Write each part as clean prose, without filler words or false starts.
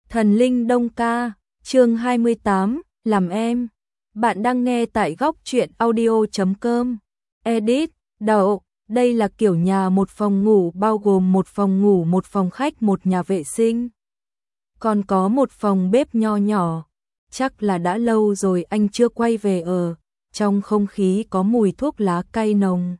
Thần linh Đông ca, chương 28, làm em. Bạn đang nghe tại góc truyện audio.com. Edit, đậu, đây là kiểu nhà một phòng ngủ bao gồm một phòng ngủ, một phòng khách, một nhà vệ sinh. Còn có một phòng bếp nho nhỏ. Chắc là đã lâu rồi anh chưa quay về ở. Trong không khí có mùi thuốc lá cay nồng.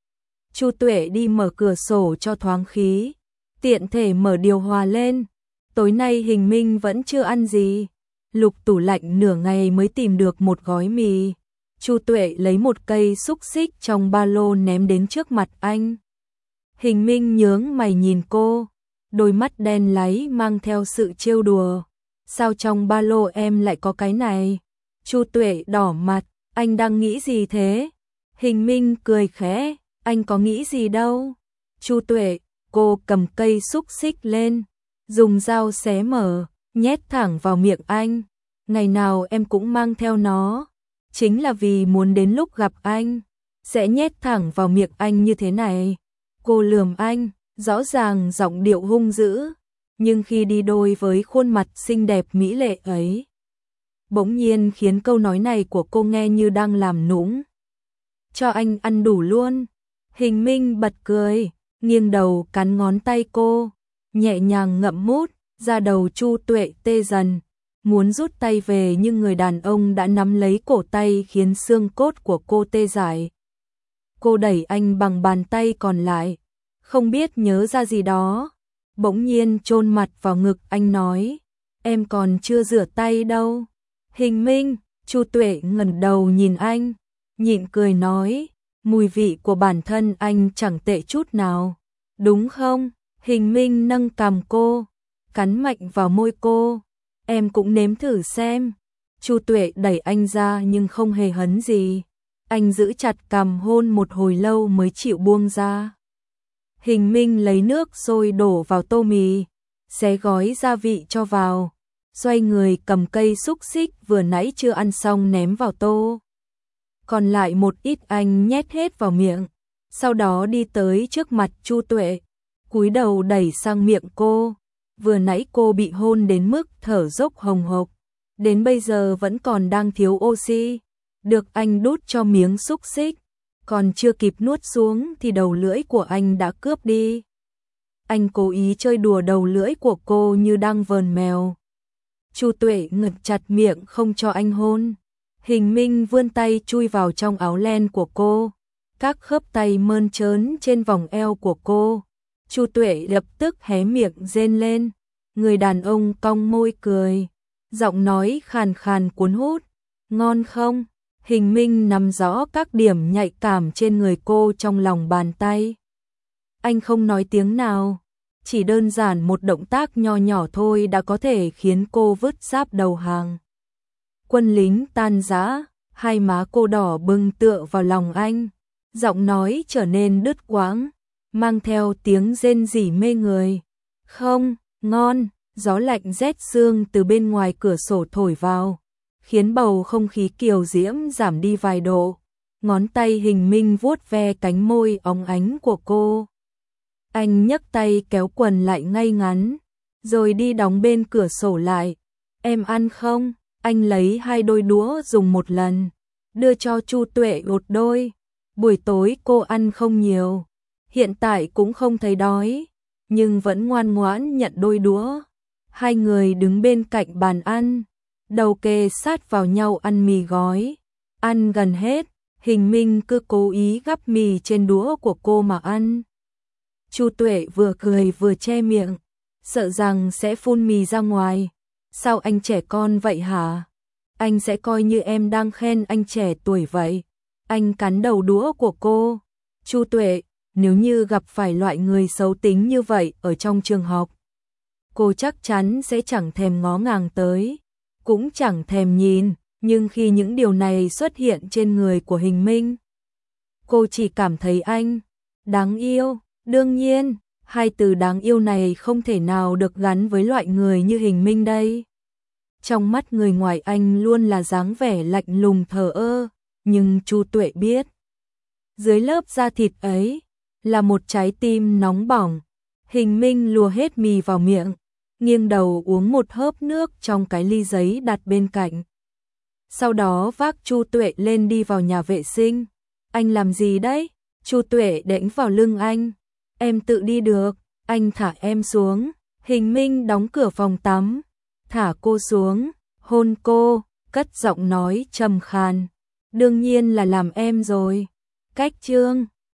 Chu Tuệ đi mở cửa sổ cho thoáng khí, tiện thể mở điều hòa lên. Tối nay Hình Minh vẫn chưa ăn gì, lục tủ lạnh nửa ngày mới tìm được một gói mì. Chu Tuệ lấy một cây xúc xích trong ba lô ném đến trước mặt anh. Hình Minh nhướng mày nhìn cô, đôi mắt đen láy mang theo sự trêu đùa. Sao trong ba lô em lại có cái này? Chu Tuệ đỏ mặt, anh đang nghĩ gì thế? Hình Minh cười khẽ, anh có nghĩ gì đâu. Chu Tuệ, cô cầm cây xúc xích lên, dùng dao xé mở, nhét thẳng vào miệng anh. Ngày nào em cũng mang theo nó, chính là vì muốn đến lúc gặp anh, sẽ nhét thẳng vào miệng anh như thế này. Cô lườm anh, rõ ràng giọng điệu hung dữ, nhưng khi đi đôi với khuôn mặt xinh đẹp mỹ lệ ấy, bỗng nhiên khiến câu nói này của cô nghe như đang làm nũng. Cho anh ăn đủ luôn. Hình Minh bật cười, nghiêng đầu cắn ngón tay cô, nhẹ nhàng ngậm mút, da đầu Chu Tuệ tê dần, muốn rút tay về nhưng người đàn ông đã nắm lấy cổ tay khiến xương cốt của cô tê dại. Cô đẩy anh bằng bàn tay còn lại, không biết nhớ ra gì đó, bỗng nhiên chôn mặt vào ngực anh nói, em còn chưa rửa tay đâu. Hình Minh, Chu Tuệ ngẩng đầu nhìn anh, nhịn cười nói, mùi vị của bản thân anh chẳng tệ chút nào, đúng không? Hình Minh nâng cằm cô, cắn mạnh vào môi cô, em cũng nếm thử xem. Chu Tuệ đẩy anh ra nhưng không hề hấn gì, anh giữ chặt cằm hôn một hồi lâu mới chịu buông ra. Hình Minh lấy nước sôi đổ vào tô mì, xé gói gia vị cho vào, xoay người cầm cây xúc xích vừa nãy chưa ăn xong ném vào tô. Còn lại một ít anh nhét hết vào miệng, sau đó đi tới trước mặt Chu Tuệ, cúi đầu đẩy sang miệng cô. Vừa nãy cô bị hôn đến mức thở dốc hồng hộc, đến bây giờ vẫn còn đang thiếu oxy, được anh đút cho miếng xúc xích, còn chưa kịp nuốt xuống thì đầu lưỡi của anh đã cướp đi. Anh cố ý chơi đùa đầu lưỡi của cô như đang vờn mèo. Chu Tuệ ngực chặt miệng không cho anh hôn. Hình Minh vươn tay chui vào trong áo len của cô, các khớp tay mơn trớn trên vòng eo của cô. Chu Tuệ lập tức hé miệng rên lên, người đàn ông cong môi cười, giọng nói khàn khàn cuốn hút, ngon không? Hình Minh nắm rõ các điểm nhạy cảm trên người cô trong lòng bàn tay. Anh không nói tiếng nào, chỉ đơn giản một động tác nho nhỏ thôi đã có thể khiến cô vứt giáp đầu hàng. Quân lính tan rã, hai má cô đỏ bừng tựa vào lòng anh, giọng nói trở nên đứt quãng, mang theo tiếng rên rỉ mê người. Không, ngon, gió lạnh rét sương từ bên ngoài cửa sổ thổi vào, khiến bầu không khí kiều diễm giảm đi vài độ. Ngón tay Hình Minh vuốt ve cánh môi óng ánh của cô. Anh nhấc tay kéo quần lại ngay ngắn, rồi đi đóng bên cửa sổ lại. Em ăn không? Anh lấy hai đôi đũa dùng một lần, đưa cho Chu Tuệ một đôi. Buổi tối cô ăn không nhiều, hiện tại cũng không thấy đói, nhưng vẫn ngoan ngoãn nhận đôi đũa. Hai người đứng bên cạnh bàn ăn, đầu kề sát vào nhau ăn mì gói. Ăn gần hết, Hình Minh cứ cố ý gắp mì trên đũa của cô mà ăn. Chu Tuệ vừa cười vừa che miệng, sợ rằng sẽ phun mì ra ngoài. Sao anh trẻ con vậy hả? Anh sẽ coi như em đang khen anh trẻ tuổi vậy. Anh cắn đầu đũa của cô. Chu Tuệ, nếu như gặp phải loại người xấu tính như vậy ở trong trường học, cô chắc chắn sẽ chẳng thèm ngó ngàng tới, cũng chẳng thèm nhìn, nhưng khi những điều này xuất hiện trên người của Hình Minh, cô chỉ cảm thấy anh đáng yêu. Đương nhiên, hai từ đáng yêu này không thể nào được gắn với loại người như Hình Minh đây. Trong mắt người ngoài anh luôn là dáng vẻ lạnh lùng thờ ơ, nhưng Chu Tuệ biết, dưới lớp da thịt ấy là một trái tim nóng bỏng. Hình Minh lùa hết mì vào miệng, nghiêng đầu uống một hớp nước trong cái ly giấy đặt bên cạnh. Sau đó vác Chu Tuệ lên đi vào nhà vệ sinh. Anh làm gì đấy? Chu Tuệ đánh vào lưng anh. Em tự đi được, anh thả em xuống. Hình Minh đóng cửa phòng tắm, thả cô xuống, hôn cô, cất giọng nói trầm khàn. Đương nhiên là làm em rồi. Cách chương